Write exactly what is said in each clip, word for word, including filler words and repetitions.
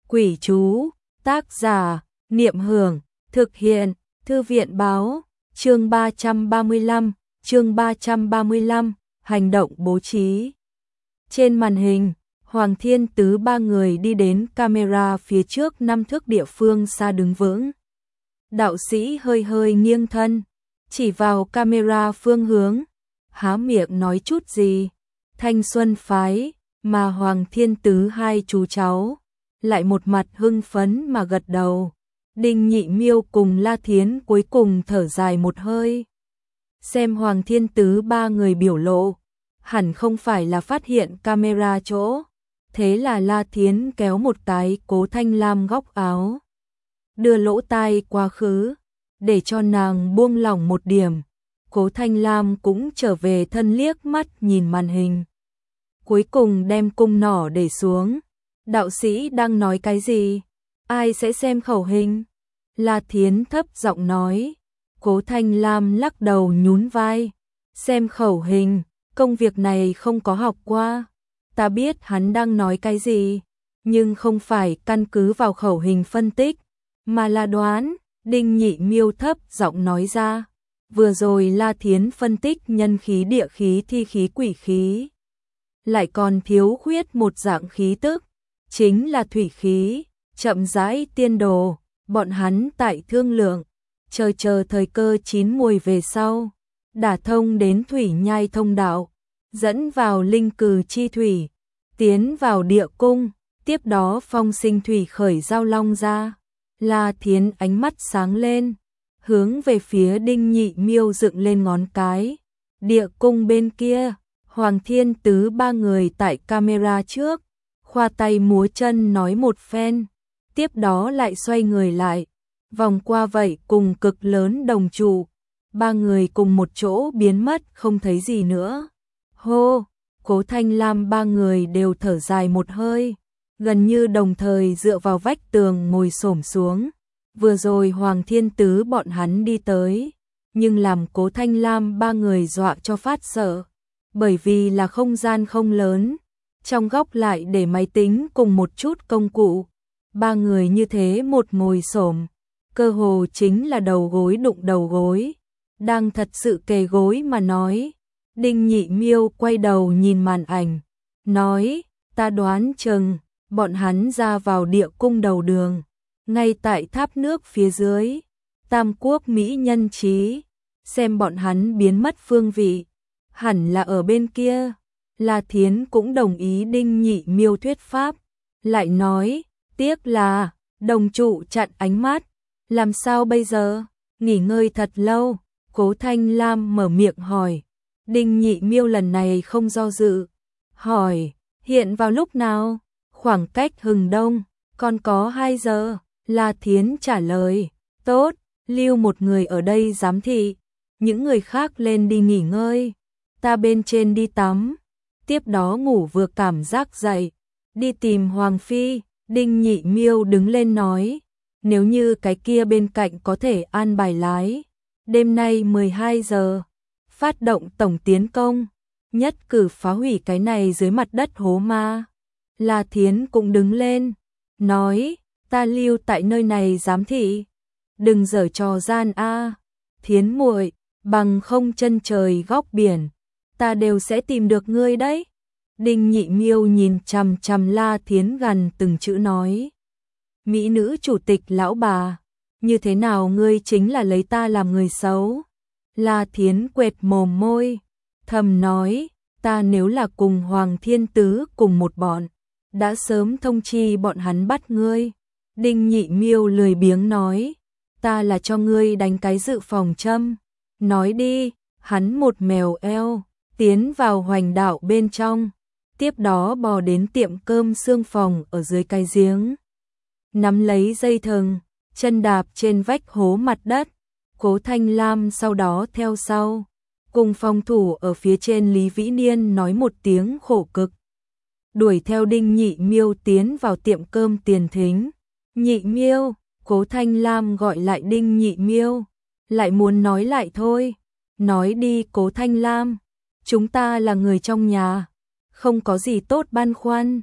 Quỷ chú, tác giả, Niệm Hưởng, thực hiện, Thư viện báo, chương ba trăm ba mươi lăm, chương ba trăm ba mươi lăm, hành động bố trí. Trên màn hình, Hoàng Thiên Tứ ba người đi đến camera phía trước năm thước địa phương xa đứng vững. Đạo sĩ hơi hơi nghiêng thân, chỉ vào camera phương hướng, há miệng nói chút gì. Thanh Xuân phái, mà Hoàng Thiên Tứ hai chú cháu lại một mặt hưng phấn mà gật đầu. Đinh Nhị Miêu cùng La Thiến cuối cùng thở dài một hơi. Xem Hoàng Thiên Tứ ba người biểu lộ, hẳn không phải là phát hiện camera chỗ. Thế là La Thiến kéo một cái Cố Thanh Lam góc áo, đưa lỗ tai quá khứ, để cho nàng buông lỏng một điểm. Cố Thanh Lam cũng trở về thân liếc mắt nhìn màn hình. Cuối cùng đem cung nỏ để xuống. Đạo sĩ đang nói cái gì? Ai sẽ xem khẩu hình? La Thiến thấp giọng nói. Cố Thanh Lam lắc đầu nhún vai. Xem khẩu hình, công việc này không có học qua. Ta biết hắn đang nói cái gì, nhưng không phải căn cứ vào khẩu hình phân tích, mà là đoán. Đinh Nhị Miêu thấp giọng nói ra. Vừa rồi La Thiến phân tích nhân khí, địa khí, thi khí, quỷ khí, lại còn thiếu khuyết một dạng khí tức, chính là thủy khí. Chậm rãi tiên đồ, bọn hắn tại thương lượng, chờ chờ thời cơ chín mùi về sau, đả thông đến thủy nhai thông đạo, dẫn vào linh cừ chi thủy, tiến vào địa cung, tiếp đó phong sinh thủy khởi giao long ra. La Thiến ánh mắt sáng lên, hướng về phía Đinh Nhị Miêu dựng lên ngón cái. Địa cung bên kia, Hoàng Thiên Tứ ba người tại camera trước, khoa tay múa chân nói một phen, tiếp đó lại xoay người lại, vòng qua vậy cùng cực lớn đồng trụ, ba người cùng một chỗ biến mất không thấy gì nữa. Hô, Cố Thanh Lam ba người đều thở dài một hơi, gần như đồng thời dựa vào vách tường ngồi xổm xuống. Vừa rồi Hoàng Thiên Tứ bọn hắn đi tới, nhưng làm Cố Thanh Lam ba người dọa cho phát sợ, bởi vì là không gian không lớn, trong góc lại để máy tính cùng một chút công cụ. Ba người như thế một ngồi xổm, cơ hồ chính là đầu gối đụng đầu gối, đang thật sự kề gối mà nói. Đinh Nhị Miêu quay đầu nhìn màn ảnh, nói, ta đoán chừng bọn hắn ra vào địa cung đầu đường, ngay tại tháp nước phía dưới, Tam Quốc Mỹ Nhân Chí, xem bọn hắn biến mất phương vị, hẳn là ở bên kia. La Thiến cũng đồng ý Đinh Nhị Miêu thuyết pháp, lại nói, tiếc là đồng trụ chặn ánh mắt, làm sao bây giờ? Nghỉ ngơi thật lâu, Cố Thanh Lam mở miệng hỏi. Đinh Nhị Miêu lần này không do dự, hỏi, hiện vào lúc nào? Khoảng cách hừng đông, còn có hai giờ. La Thiến trả lời, tốt, lưu một người ở đây giám thị, những người khác lên đi nghỉ ngơi, ta bên trên đi tắm, tiếp đó ngủ vừa cảm giác dậy, đi tìm Hoàng Phi. Đinh Nhị Miêu đứng lên nói, nếu như cái kia bên cạnh có thể an bài lái, đêm nay mười hai giờ, phát động tổng tiến công, nhất cử phá hủy cái này dưới mặt đất hố ma. La Thiến cũng đứng lên, nói, ta lưu tại nơi này giám thị, đừng giở trò gian a. Thiến muội, bằng không chân trời góc biển, ta đều sẽ tìm được ngươi đấy. Đinh Nhị Miêu nhìn chằm chằm La Thiến gần từng chữ nói, mỹ nữ chủ tịch lão bà, như thế nào ngươi chính là lấy ta làm người xấu? La Thiến quệt mồm môi, thầm nói, ta nếu là cùng Hoàng Thiên Tứ cùng một bọn, đã sớm thông chi bọn hắn bắt ngươi. Đinh Nhị Miêu lười biếng nói, ta là cho ngươi đánh cái dự phòng châm. Nói đi. Hắn một mèo eo, tiến vào hoành đạo bên trong, tiếp đó bò đến tiệm cơm xương phòng ở dưới cái giếng, nắm lấy dây thừng, chân đạp trên vách hố mặt đất. Cố Thanh Lam sau đó theo sau, cùng phòng thủ ở phía trên Lý Vĩ Niên nói một tiếng khổ cực, đuổi theo Đinh Nhị Miêu tiến vào tiệm cơm tiền thính. Nhị Miêu, Cố Thanh Lam gọi lại Đinh Nhị Miêu, lại muốn nói lại thôi. Nói đi Cố Thanh Lam, chúng ta là người trong nhà, không có gì tốt băn khoăn.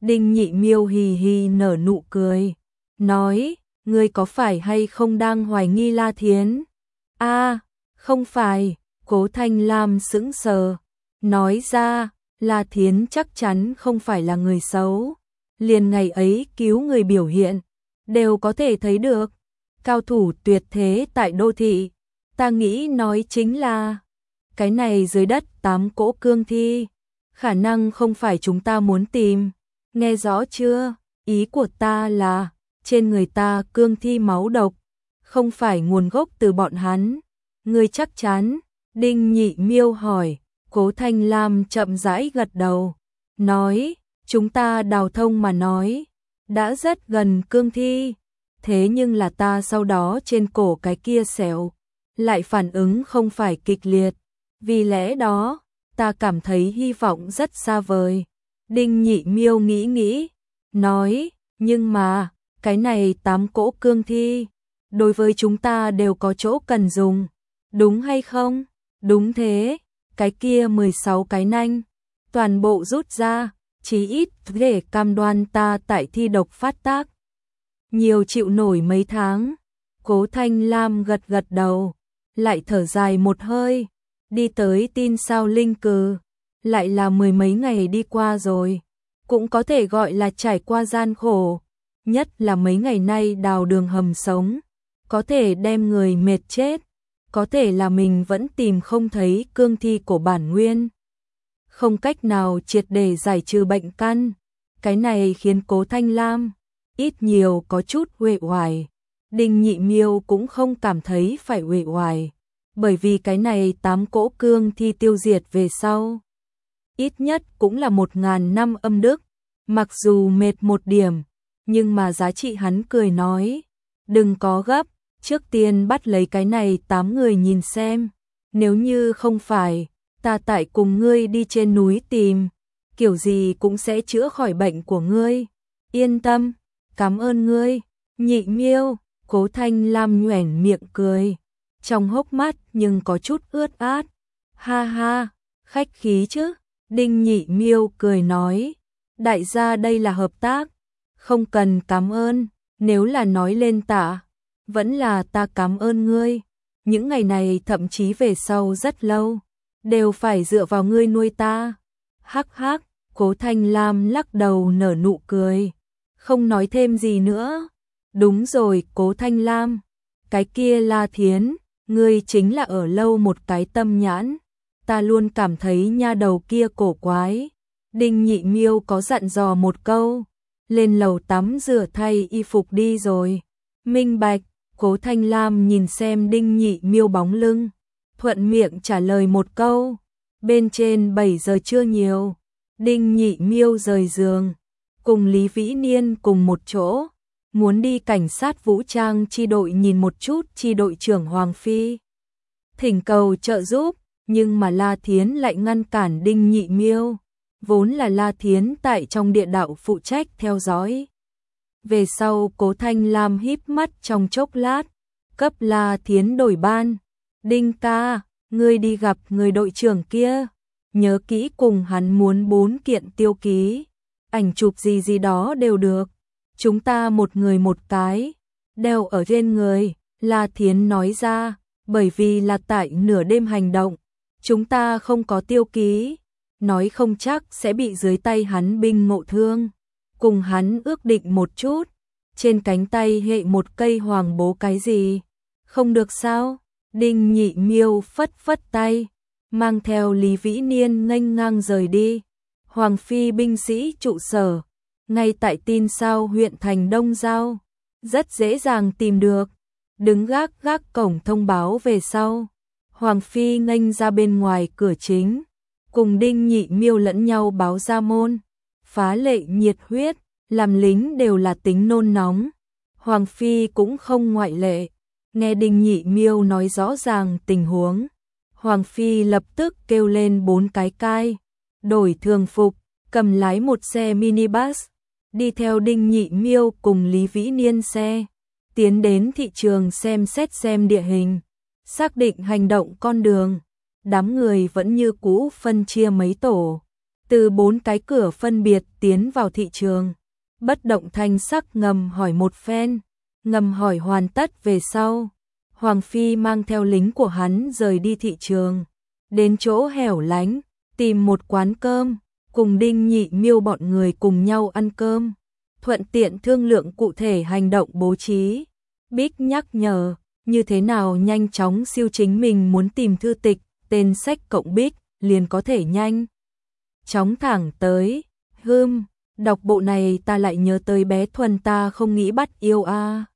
Đinh Nhị Miêu hì hì nở nụ cười, nói, ngươi có phải hay không đang hoài nghi La Thiến? A, không phải, Cố Thanh Lam sững sờ, nói ra, La Thiến chắc chắn không phải là người xấu, liền ngày ấy cứu người biểu hiện, đều có thể thấy được, cao thủ tuyệt thế tại đô thị, ta nghĩ nói chính là, cái này dưới đất tám cỗ cương thi, khả năng không phải chúng ta muốn tìm, nghe rõ chưa, ý của ta là, trên người ta cương thi máu độc, không phải nguồn gốc từ bọn hắn, ngươi chắc chắn, Đinh Nhị Miêu hỏi, Cố Thanh Lam chậm rãi gật đầu, nói, chúng ta đào thông mà nói, đã rất gần cương thi, thế nhưng là ta sau đó trên cổ cái kia sẹo, lại phản ứng không phải kịch liệt, vì lẽ đó, ta cảm thấy hy vọng rất xa vời. Đinh Nhị Miêu nghĩ nghĩ, nói, nhưng mà, cái này tám cỗ cương thi, đối với chúng ta đều có chỗ cần dùng, đúng hay không? Đúng thế, cái kia mười sáu cái nanh, toàn bộ rút ra, chí ít để cam đoan ta tại thi độc phát tác. Nhiều chịu nổi mấy tháng, Cố Thanh Lam gật gật đầu, lại thở dài một hơi, đi tới tin sao linh cừ, lại là mười mấy ngày đi qua rồi, cũng có thể gọi là trải qua gian khổ, nhất là mấy ngày nay đào đường hầm sống, có thể đem người mệt chết, có thể là mình vẫn tìm không thấy cương thi của bản nguyên, không cách nào triệt để giải trừ bệnh căn, cái này khiến Cố Thanh Lam ít nhiều có chút uể oải. Đinh Nhị Miêu cũng không cảm thấy phải uể oải, bởi vì cái này tám cỗ cương thi tiêu diệt về sau, ít nhất cũng là một ngàn năm âm đức, mặc dù mệt một điểm, nhưng mà giá trị. Hắn cười nói, đừng có gấp, trước tiên bắt lấy cái này tám người nhìn xem, nếu như không phải, ta tại cùng ngươi đi trên núi tìm, kiểu gì cũng sẽ chữa khỏi bệnh của ngươi, yên tâm, cảm ơn ngươi. Nhị Miêu, Cố Thanh Lam nhoẻn miệng cười, trong hốc mắt nhưng có chút ướt át, ha ha, khách khí chứ. Đinh Nhị Miêu cười nói, đại gia đây là hợp tác, không cần cảm ơn, nếu là nói lên tạ, vẫn là ta cảm ơn ngươi, những ngày này thậm chí về sau rất lâu, đều phải dựa vào ngươi nuôi ta. Hắc hắc, Cố Thanh Lam lắc đầu nở nụ cười, không nói thêm gì nữa. Đúng rồi, Cố Thanh Lam, cái kia La Thiến, ngươi chính là ở lâu một cái tâm nhãn, ta luôn cảm thấy nha đầu kia cổ quái. Đinh Nhị Miêu có dặn dò một câu, lên lầu tắm rửa thay y phục đi rồi. Minh bạch. Cố Thanh Lam nhìn xem Đinh Nhị Miêu bóng lưng, thuận miệng trả lời một câu. Bên trên bảy giờ trưa nhiều, Đinh Nhị Miêu rời giường, cùng Lý Vĩ Niên cùng một chỗ, muốn đi cảnh sát vũ trang chi đội nhìn một chút chi đội trưởng Hoàng Phi, thỉnh cầu trợ giúp, nhưng mà La Thiến lại ngăn cản Đinh Nhị Miêu, vốn là La Thiến tại trong địa đạo phụ trách theo dõi. Về sau Cố Thanh Lam híp mắt trong chốc lát, cấp La Thiến đổi ban, Đinh ca, ngươi đi gặp người đội trưởng kia, nhớ kỹ cùng hắn muốn bốn kiện tiêu ký, ảnh chụp gì gì đó đều được, chúng ta một người một cái, đeo ở trên người. La Thiến nói ra, bởi vì là tại nửa đêm hành động, chúng ta không có tiêu ký, nói không chắc sẽ bị dưới tay hắn binh ngộ thương, cùng hắn ước định một chút, trên cánh tay hệ một cây hoàng bố cái gì, không được sao? Đinh Nhị Miêu phất phất tay, mang theo Lý Vĩ Niên nghênh ngang rời đi. Hoàng Phi binh sĩ trụ sở, ngay tại tin sao huyện thành Đông Giao, rất dễ dàng tìm được, đứng gác gác cổng thông báo về sau. Hoàng Phi nghênh ra bên ngoài cửa chính, cùng Đinh Nhị Miêu lẫn nhau báo ra môn, phá lệ nhiệt huyết, làm lính đều là tính nôn nóng. Hoàng Phi cũng không ngoại lệ, nghe Đinh Nhị Miêu nói rõ ràng tình huống, Hoàng Phi lập tức kêu lên bốn cái cai, đổi thường phục, cầm lái một xe minibus, đi theo Đinh Nhị Miêu cùng Lý Vĩ Niên xe, tiến đến thị trường xem xét xem địa hình, xác định hành động con đường. Đám người vẫn như cũ phân chia mấy tổ, từ bốn cái cửa phân biệt tiến vào thị trường. Bất động thanh sắc ngầm hỏi một phen, ngầm hỏi hoàn tất về sau. Hoàng Phi mang theo lính của hắn rời đi thị trường, đến chỗ hẻo lánh, tìm một quán cơm, cùng Đinh Nhị Miêu bọn người cùng nhau ăn cơm, thuận tiện thương lượng cụ thể hành động bố trí. Bích nhắc nhở, như thế nào nhanh chóng siêu chính mình muốn tìm thư tịch, tên sách cộng Bích, liền có thể nhanh chóng thẳng tới. Hưm, đọc bộ này ta lại nhớ tới bé Thuần ta không nghĩ bắt yêu a. À.